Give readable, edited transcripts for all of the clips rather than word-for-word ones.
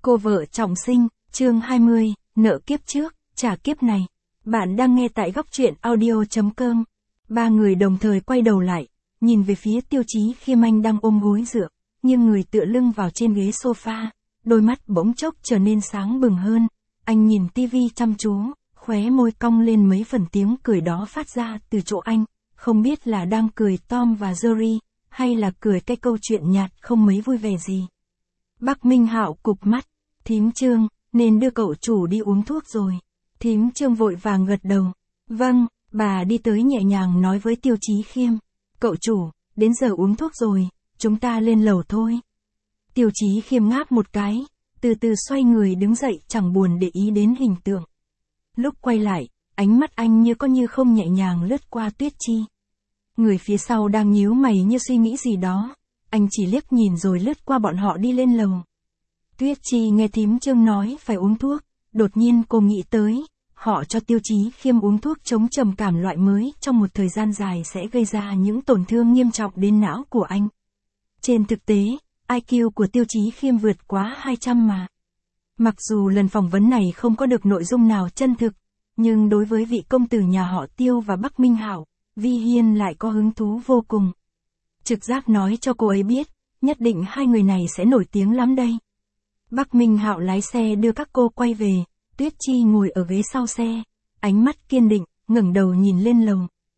Cô vợ trọng sinh, chương 20, nợ kiếp trước, trả kiếp này. Bạn đang nghe tại góc truyện audio.com. Ba người đồng thời quay đầu lại, nhìn về phía Tiêu Chí Khiêm. Anh đang ôm gối dựa, nhưng người tựa lưng vào trên ghế sofa, đôi mắt bỗng chốc trở nên sáng bừng hơn. Anh nhìn tivi chăm chú, khóe môi cong lên mấy phần, tiếng cười đó phát ra từ chỗ anh, không biết là đang cười Tom và Jerry, hay là cười cái câu chuyện nhạt không mấy vui vẻ gì. Bắc Minh Hạo cụp mắt. Thím Trương, nên đưa cậu chủ đi uống thuốc rồi. Thím Trương vội vàng gật đầu. Vâng, bà đi tới nhẹ nhàng nói với Tiêu Chí Khiêm. Cậu chủ, đến giờ uống thuốc rồi, chúng ta lên lầu thôi. Tiêu Chí Khiêm ngáp một cái, từ từ xoay người đứng dậy, chẳng buồn để ý đến hình tượng. Lúc quay lại, ánh mắt anh như có như không nhẹ nhàng lướt qua Tuyết Chi. Người phía sau đang nhíu mày như suy nghĩ gì đó, anh chỉ liếc nhìn rồi lướt qua bọn họ đi lên lầu. Tuyết Chi nghe thím Trương nói phải uống thuốc, đột nhiên cô nghĩ tới, họ cho Tiêu Chí Khiêm uống thuốc chống trầm cảm loại mới trong một thời gian dài sẽ gây ra những tổn thương nghiêm trọng đến não của anh. Trên thực tế, IQ của Tiêu Chí Khiêm vượt quá 200 mà. Mặc dù lần phỏng vấn này không có được nội dung nào chân thực, nhưng đối với vị công tử nhà họ Tiêu và Bắc Minh Hạo, Vi Hiên lại có hứng thú vô cùng. Trực giác nói cho cô ấy biết, nhất định hai người này sẽ nổi tiếng lắm đây. Bắc Minh Hạo lái xe đưa các cô quay về, Tuyết Chi ngồi ở ghế sau xe, ánh mắt kiên định, ngẩng đầu nhìn lên lầu.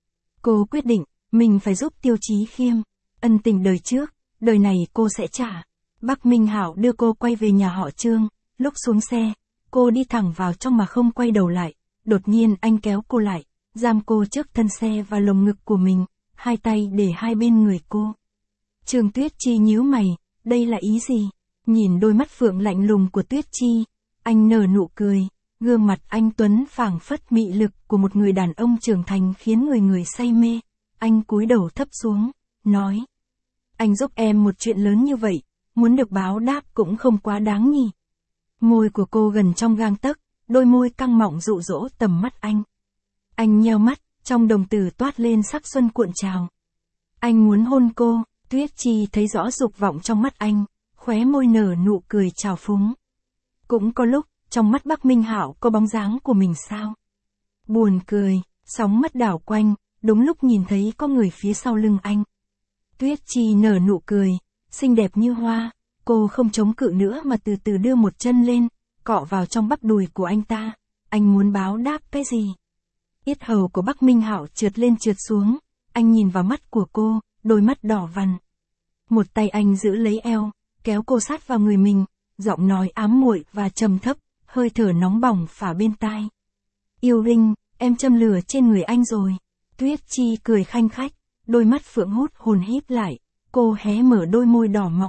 Cô quyết định, mình phải giúp Tiêu Chí Khiêm, ân tình đời trước, đời này cô sẽ trả. Bắc Minh Hạo đưa cô quay về nhà họ Trương, lúc xuống xe, cô đi thẳng vào trong mà không quay đầu lại, đột nhiên anh kéo cô lại, giam cô trước thân xe và lồng ngực của mình, hai tay để hai bên người cô. Trương Tuyết Chi nhíu mày, đây là ý gì? Nhìn đôi mắt phượng lạnh lùng của Tuyết Chi, anh nở nụ cười, gương mặt anh tuấn phảng phất mị lực của một người đàn ông trưởng thành khiến người say mê. Anh cúi đầu thấp xuống, nói: anh giúp em một chuyện lớn như vậy, muốn được báo đáp cũng không quá đáng nhỉ. Môi của cô gần trong gang tấc, đôi môi căng mọng dụ dỗ tầm mắt anh. Anh nheo mắt, trong đồng tử toát lên sắc xuân cuộn trào. Anh muốn hôn cô. Tuyết Chi thấy rõ dục vọng trong mắt anh, khóe môi nở nụ cười trào phúng. Cũng có lúc, trong mắt Bắc Minh Hạo có bóng dáng của mình sao? Buồn cười, sóng mắt đảo quanh, đúng lúc nhìn thấy có người phía sau lưng anh. Tuyết Chi nở nụ cười, xinh đẹp như hoa, cô không chống cự nữa mà từ từ đưa một chân lên, cọ vào trong bắp đùi của anh ta. Anh muốn báo đáp cái gì? Yết hầu của Bắc Minh Hạo trượt lên trượt xuống, anh nhìn vào mắt của cô, đôi mắt đỏ vằn. Một tay anh giữ lấy eo, kéo cô sát vào người mình, giọng nói ám muội và trầm thấp, hơi thở nóng bỏng phả bên tai. Yêu Linh, em châm lửa trên người anh rồi. Tuyết Chi cười khanh khách, đôi mắt phượng hút hồn híp lại, cô hé mở đôi môi đỏ mọng.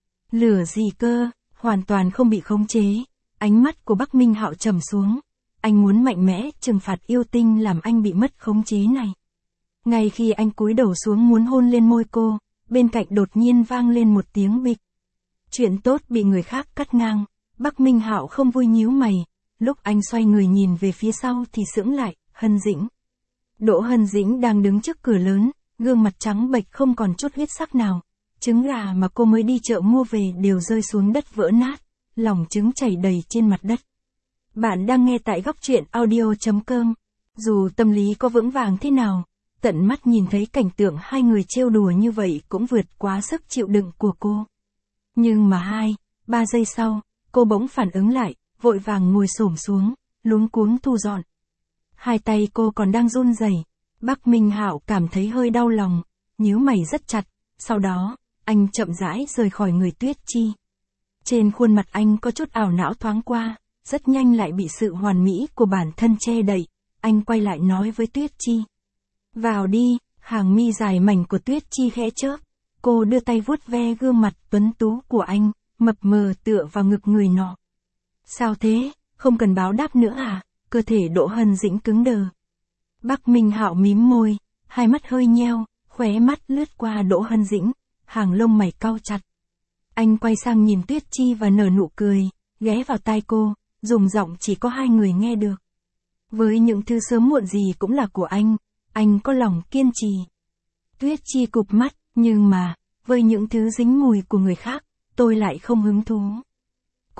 Lửa gì cơ, hoàn toàn không bị khống chế. Ánh mắt của Bắc Minh Hạo trầm xuống, anh muốn mạnh mẽ trừng phạt yêu tinh làm anh bị mất khống chế này. Ngay khi anh cúi đầu xuống muốn hôn lên môi cô, bên cạnh đột nhiên vang lên một tiếng bịch. Chuyện tốt bị người khác cắt ngang, Bắc Minh Hạo không vui nhíu mày, lúc anh xoay người nhìn về phía sau thì sững lại, Hân Dĩnh. Đỗ Hân Dĩnh đang đứng trước cửa lớn, gương mặt trắng bệch không còn chút huyết sắc nào, trứng gà mà cô mới đi chợ mua về đều rơi xuống đất vỡ nát, lòng trứng chảy đầy trên mặt đất. Bạn đang nghe tại góc truyện audio.com. Dù tâm lý có vững vàng thế nào, tận mắt nhìn thấy cảnh tượng hai người trêu đùa như vậy cũng vượt quá sức chịu đựng của cô. Nhưng mà 2-3 giây sau, cô bỗng phản ứng lại, vội vàng ngồi xổm xuống, luống cuống thu dọn. Hai tay cô còn đang run rẩy. Bắc Minh Hạo cảm thấy hơi đau lòng, nhíu mày rất chặt, sau đó, anh chậm rãi rời khỏi người Tuyết Chi. Trên khuôn mặt anh có chút ảo não thoáng qua, rất nhanh lại bị sự hoàn mỹ của bản thân che đậy, anh quay lại nói với Tuyết Chi. Vào đi. Hàng mi dài mảnh của Tuyết Chi khẽ chớp, cô đưa tay vuốt ve gương mặt tuấn tú của anh, mập mờ tựa vào ngực người nọ. Sao thế, không cần báo đáp nữa à? Cơ thể Đỗ Hân Dĩnh cứng đờ. Bắc Minh Hạo mím môi, hai mắt hơi nheo, khóe mắt lướt qua Đỗ Hân Dĩnh, hàng lông mày cau chặt. Anh quay sang nhìn Tuyết Chi và nở nụ cười, ghé vào tai cô, dùng giọng chỉ có hai người nghe được. Với những thứ sớm muộn gì cũng là của anh có lòng kiên trì. Tuyết Chi cụp mắt, nhưng mà, với những thứ dính mùi của người khác, tôi lại không hứng thú.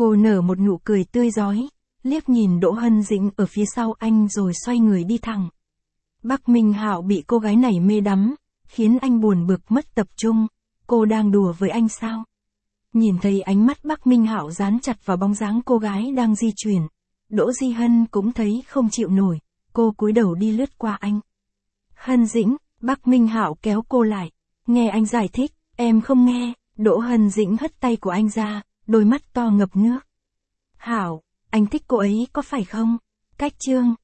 Cô nở một nụ cười tươi rói, liếc nhìn Đỗ Hân Dĩnh ở phía sau anh rồi xoay người đi thẳng. Bắc Minh Hạo bị cô gái này mê đắm, khiến anh buồn bực mất tập trung. Cô đang đùa với anh sao? Nhìn thấy ánh mắt Bắc Minh Hạo dán chặt vào bóng dáng cô gái đang di chuyển, Đỗ Di Hân cũng thấy không chịu nổi, cô cúi đầu đi lướt qua anh. Hân Dĩnh, Bắc Minh Hạo kéo cô lại, nghe anh giải thích, em không nghe. Đỗ Hân Dĩnh hất tay của anh ra, đôi mắt to ngập nước. Hạo, anh thích cô ấy có phải không? Cách chương